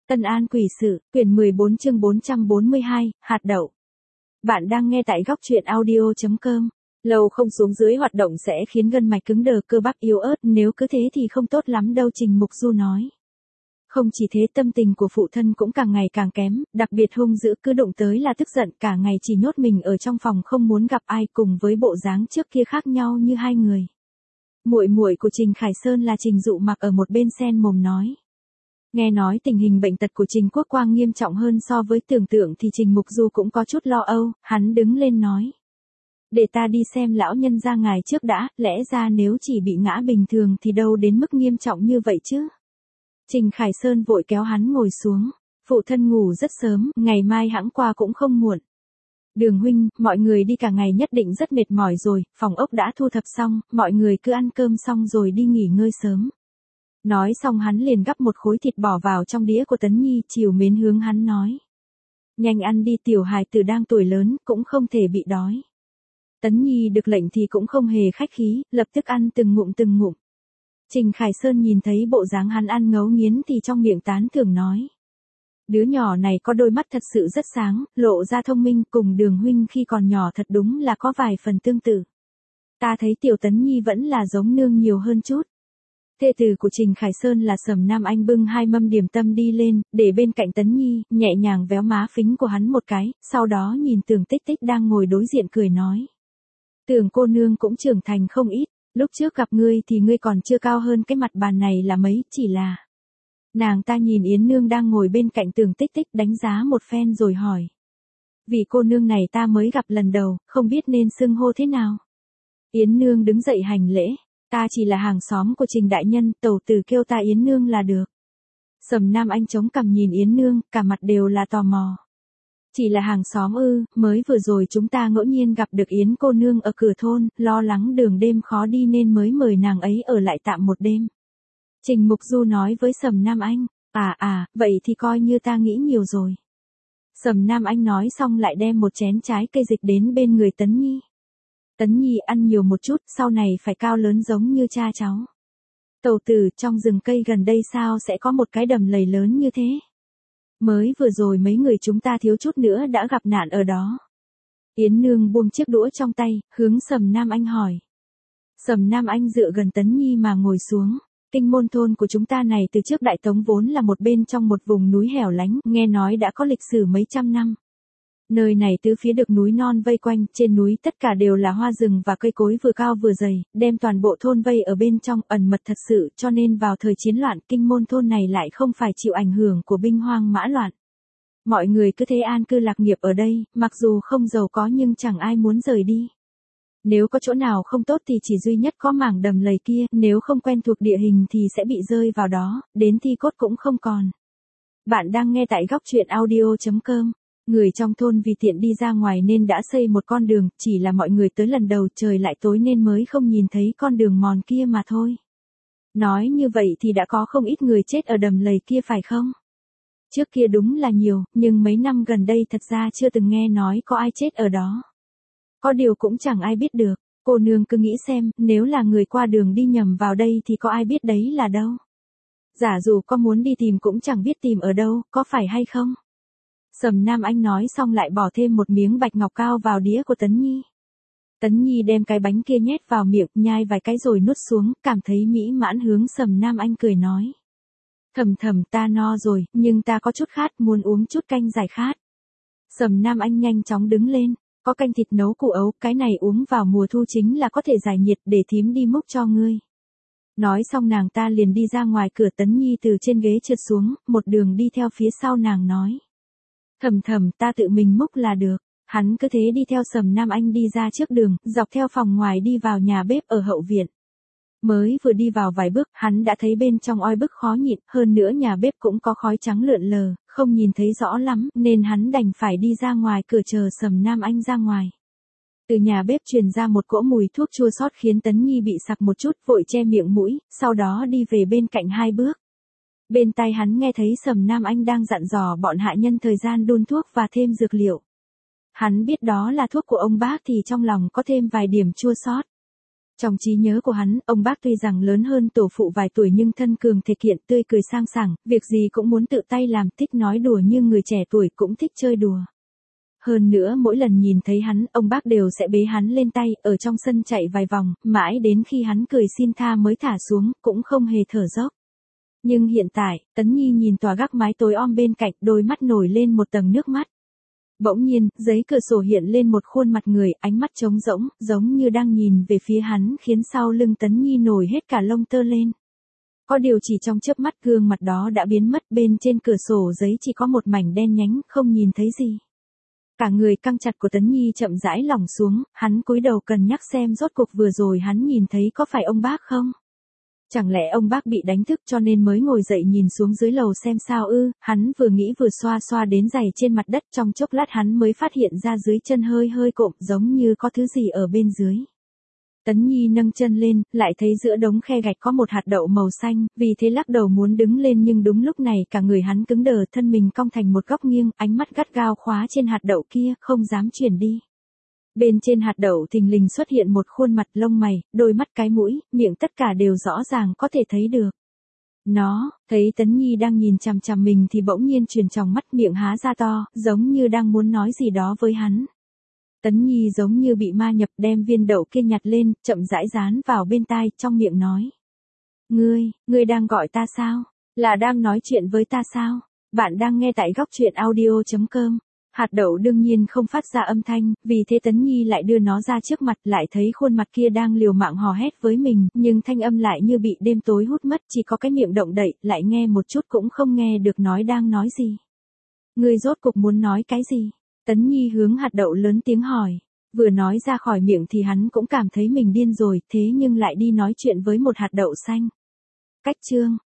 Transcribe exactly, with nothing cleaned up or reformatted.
Tân An Quỷ Sự, quyển mười bốn chương bốn trăm bốn mươi hai, hạt đậu. Bạn đang nghe tại góc truyện audio chấm com. Lâu không xuống dưới hoạt động sẽ khiến gân mạch cứng đờ, cơ bắp yếu ớt, nếu cứ thế thì không tốt lắm đâu, Trình Mục Du nói. Không chỉ thế, tâm tình của phụ thân cũng càng ngày càng kém, đặc biệt hung dữ, cứ đụng tới là tức giận, cả ngày chỉ nhốt mình ở trong phòng không muốn gặp ai, cùng với bộ dáng trước kia khác nhau như hai người. Muội muội của Trình Khải Sơn là Trình Dụ Mặc ở một bên sen mồm nói. Nghe nói tình hình bệnh tật của Trình Quốc Quang nghiêm trọng hơn so với tưởng tượng thì Trình Mục Du cũng có chút lo âu, hắn đứng lên nói. Để ta đi xem lão nhân gia ngài trước đã, lẽ ra nếu chỉ bị ngã bình thường thì đâu đến mức nghiêm trọng như vậy chứ. Trình Khải Sơn vội kéo hắn ngồi xuống, phụ thân ngủ rất sớm, ngày mai hãng qua cũng không muộn. Đường huynh, mọi người đi cả ngày nhất định rất mệt mỏi rồi, phòng ốc đã thu thập xong, mọi người cứ ăn cơm xong rồi đi nghỉ ngơi sớm. Nói xong hắn liền gắp một khối thịt bỏ vào trong đĩa của Tấn Nhi, chiều mến hướng hắn nói. Nhanh ăn đi, tiểu hài tử đang tuổi lớn, cũng không thể bị đói. Tấn Nhi được lệnh thì cũng không hề khách khí, lập tức ăn từng ngụm từng ngụm. Trình Khải Sơn nhìn thấy bộ dáng hắn ăn ngấu nghiến thì trong miệng tán thưởng nói. Đứa nhỏ này có đôi mắt thật sự rất sáng, lộ ra thông minh, cùng Đường huynh khi còn nhỏ thật đúng là có vài phần tương tự. Ta thấy tiểu Tấn Nhi vẫn là giống nương nhiều hơn chút. Thê tử của Trình Khải Sơn là Sầm Nam Anh bưng hai mâm điểm tâm đi lên, để bên cạnh Tấn Nhi, nhẹ nhàng véo má phính của hắn một cái, sau đó nhìn Tưởng Tích Tích đang ngồi đối diện cười nói. Tưởng cô nương cũng trưởng thành không ít, lúc trước gặp ngươi thì ngươi còn chưa cao hơn cái mặt bàn này là mấy, chỉ là. Nàng ta nhìn Yến nương đang ngồi bên cạnh Tưởng Tích Tích đánh giá một phen rồi hỏi. Vị cô nương này ta mới gặp lần đầu, không biết nên xưng hô thế nào. Yến nương đứng dậy hành lễ. Ta chỉ là hàng xóm của Trình đại nhân, tẩu tử kêu ta Yến nương là được. Sầm Nam Anh chống cằm nhìn Yến nương, cả mặt đều là tò mò. Chỉ là hàng xóm ư, mới vừa rồi chúng ta ngẫu nhiên gặp được Yến cô nương ở cửa thôn, lo lắng đường đêm khó đi nên mới mời nàng ấy ở lại tạm một đêm. Trình Mục Du nói với Sầm Nam Anh, à à, vậy thì coi như ta nghĩ nhiều rồi. Sầm Nam Anh nói xong lại đem một chén trái cây dịch đến bên người Tấn Nhi. Tấn Nhi ăn nhiều một chút, sau này phải cao lớn giống như cha cháu. Tẩu tử, trong rừng cây gần đây sao sẽ có một cái đầm lầy lớn như thế? Mới vừa rồi mấy người chúng ta thiếu chút nữa đã gặp nạn ở đó. Yến nương buông chiếc đũa trong tay, hướng Sầm Nam Anh hỏi. Sầm Nam Anh dựa gần Tấn Nhi mà ngồi xuống. Kinh môn thôn của chúng ta này từ trước Đại Tống vốn là một bên trong một vùng núi hẻo lánh, nghe nói đã có lịch sử mấy trăm năm. Nơi này tứ phía được núi non vây quanh, trên núi tất cả đều là hoa rừng và cây cối vừa cao vừa dày, đem toàn bộ thôn vây ở bên trong, ẩn mật thật sự, cho nên vào thời chiến loạn, kinh môn thôn này lại không phải chịu ảnh hưởng của binh hoang mã loạn. Mọi người cứ thế an cư lạc nghiệp ở đây, mặc dù không giàu có nhưng chẳng ai muốn rời đi. Nếu có chỗ nào không tốt thì chỉ duy nhất có mảng đầm lầy kia, nếu không quen thuộc địa hình thì sẽ bị rơi vào đó, đến thi cốt cũng không còn. Bạn đang nghe tại góc truyện audio chấm com. Người trong thôn vì tiện đi ra ngoài nên đã xây một con đường, chỉ là mọi người tới lần đầu trời lại tối nên mới không nhìn thấy con đường mòn kia mà thôi. Nói như vậy thì đã có không ít người chết ở đầm lầy kia phải không? Trước kia đúng là nhiều, nhưng mấy năm gần đây thật ra chưa từng nghe nói có ai chết ở đó. Có điều cũng chẳng ai biết được, cô nương cứ nghĩ xem, nếu là người qua đường đi nhầm vào đây thì có ai biết đấy là đâu. Giả dù có muốn đi tìm cũng chẳng biết tìm ở đâu, có phải hay không? Sầm Nam Anh nói xong lại bỏ thêm một miếng bạch ngọc cao vào đĩa của Tấn Nhi. Tấn Nhi đem cái bánh kia nhét vào miệng, nhai vài cái rồi nuốt xuống, cảm thấy mỹ mãn hướng Sầm Nam Anh cười nói. Thầm thầm ta no rồi, nhưng ta có chút khát, muốn uống chút canh giải khát. Sầm Nam Anh nhanh chóng đứng lên, có canh thịt nấu củ ấu, cái này uống vào mùa thu chính là có thể giải nhiệt, để thím đi múc cho ngươi. Nói xong nàng ta liền đi ra ngoài cửa. Tấn Nhi từ trên ghế trượt xuống, một đường đi theo phía sau nàng nói. Thầm thầm ta tự mình múc là được. Hắn cứ thế đi theo Sầm Nam Anh đi ra trước đường, dọc theo phòng ngoài đi vào nhà bếp ở hậu viện. Mới vừa đi vào vài bước, hắn đã thấy bên trong oi bức khó nhịn, hơn nữa nhà bếp cũng có khói trắng lượn lờ, không nhìn thấy rõ lắm, nên hắn đành phải đi ra ngoài cửa chờ Sầm Nam Anh ra ngoài. Từ nhà bếp truyền ra một cỗ mùi thuốc chua xót khiến Tấn Nhi bị sặc một chút, vội che miệng mũi, sau đó đi về bên cạnh hai bước. Bên tai hắn nghe thấy Sầm Nam Anh đang dặn dò bọn hạ nhân thời gian đun thuốc và thêm dược liệu. Hắn biết đó là thuốc của ông bác thì trong lòng có thêm vài điểm chua xót. Trong trí nhớ của hắn, ông bác tuy rằng lớn hơn tổ phụ vài tuổi nhưng thân cường thể kiện, tươi cười sang sảng, việc gì cũng muốn tự tay làm, thích nói đùa như người trẻ tuổi cũng thích chơi đùa. Hơn nữa mỗi lần nhìn thấy hắn, ông bác đều sẽ bế hắn lên tay, ở trong sân chạy vài vòng, mãi đến khi hắn cười xin tha mới thả xuống, cũng không hề thở dốc. Nhưng hiện tại, Tấn Nhi nhìn tòa gác mái tối om bên cạnh, đôi mắt nổi lên một tầng nước mắt. Bỗng nhiên, giấy cửa sổ hiện lên một khuôn mặt người, ánh mắt trống rỗng, giống như đang nhìn về phía hắn, khiến sau lưng Tấn Nhi nổi hết cả lông tơ lên. Có điều chỉ trong chớp mắt gương mặt đó đã biến mất, bên trên cửa sổ giấy chỉ có một mảnh đen nhánh, không nhìn thấy gì. Cả người căng chặt của Tấn Nhi chậm rãi lỏng xuống, hắn cúi đầu cân nhắc xem rốt cuộc vừa rồi hắn nhìn thấy có phải ông bác không? Chẳng lẽ ông bác bị đánh thức cho nên mới ngồi dậy nhìn xuống dưới lầu xem sao ư? Hắn vừa nghĩ vừa xoa xoa đến giày trên mặt đất, trong chốc lát hắn mới phát hiện ra dưới chân hơi hơi cộm, giống như có thứ gì ở bên dưới. Tấn Nhi nâng chân lên, lại thấy giữa đống khe gạch có một hạt đậu màu xanh, vì thế lắc đầu muốn đứng lên nhưng đúng lúc này cả người hắn cứng đờ, thân mình cong thành một góc nghiêng, ánh mắt gắt gao khóa trên hạt đậu kia, không dám chuyển đi. Bên trên hạt đậu thình lình xuất hiện một khuôn mặt, lông mày, đôi mắt, cái mũi, miệng tất cả đều rõ ràng có thể thấy được. Nó, thấy Tấn Nhi đang nhìn chằm chằm mình thì bỗng nhiên chuyển tròng mắt, miệng há ra to, giống như đang muốn nói gì đó với hắn. Tấn Nhi giống như bị ma nhập, đem viên đậu kia nhặt lên, chậm rãi dán vào bên tai, trong miệng nói. Ngươi, ngươi đang gọi ta sao? Là đang nói chuyện với ta sao? Bạn đang nghe tại góc truyện audio chấm com. Hạt đậu đương nhiên không phát ra âm thanh, vì thế Tấn Nhi lại đưa nó ra trước mặt, lại thấy khuôn mặt kia đang liều mạng hò hét với mình, nhưng thanh âm lại như bị đêm tối hút mất, chỉ có cái miệng động đậy, lại nghe một chút cũng không nghe được nói đang nói gì. Ngươi rốt cục muốn nói cái gì? Tấn Nhi hướng hạt đậu lớn tiếng hỏi. Vừa nói ra khỏi miệng thì hắn cũng cảm thấy mình điên rồi, thế nhưng lại đi nói chuyện với một hạt đậu xanh. Cách chương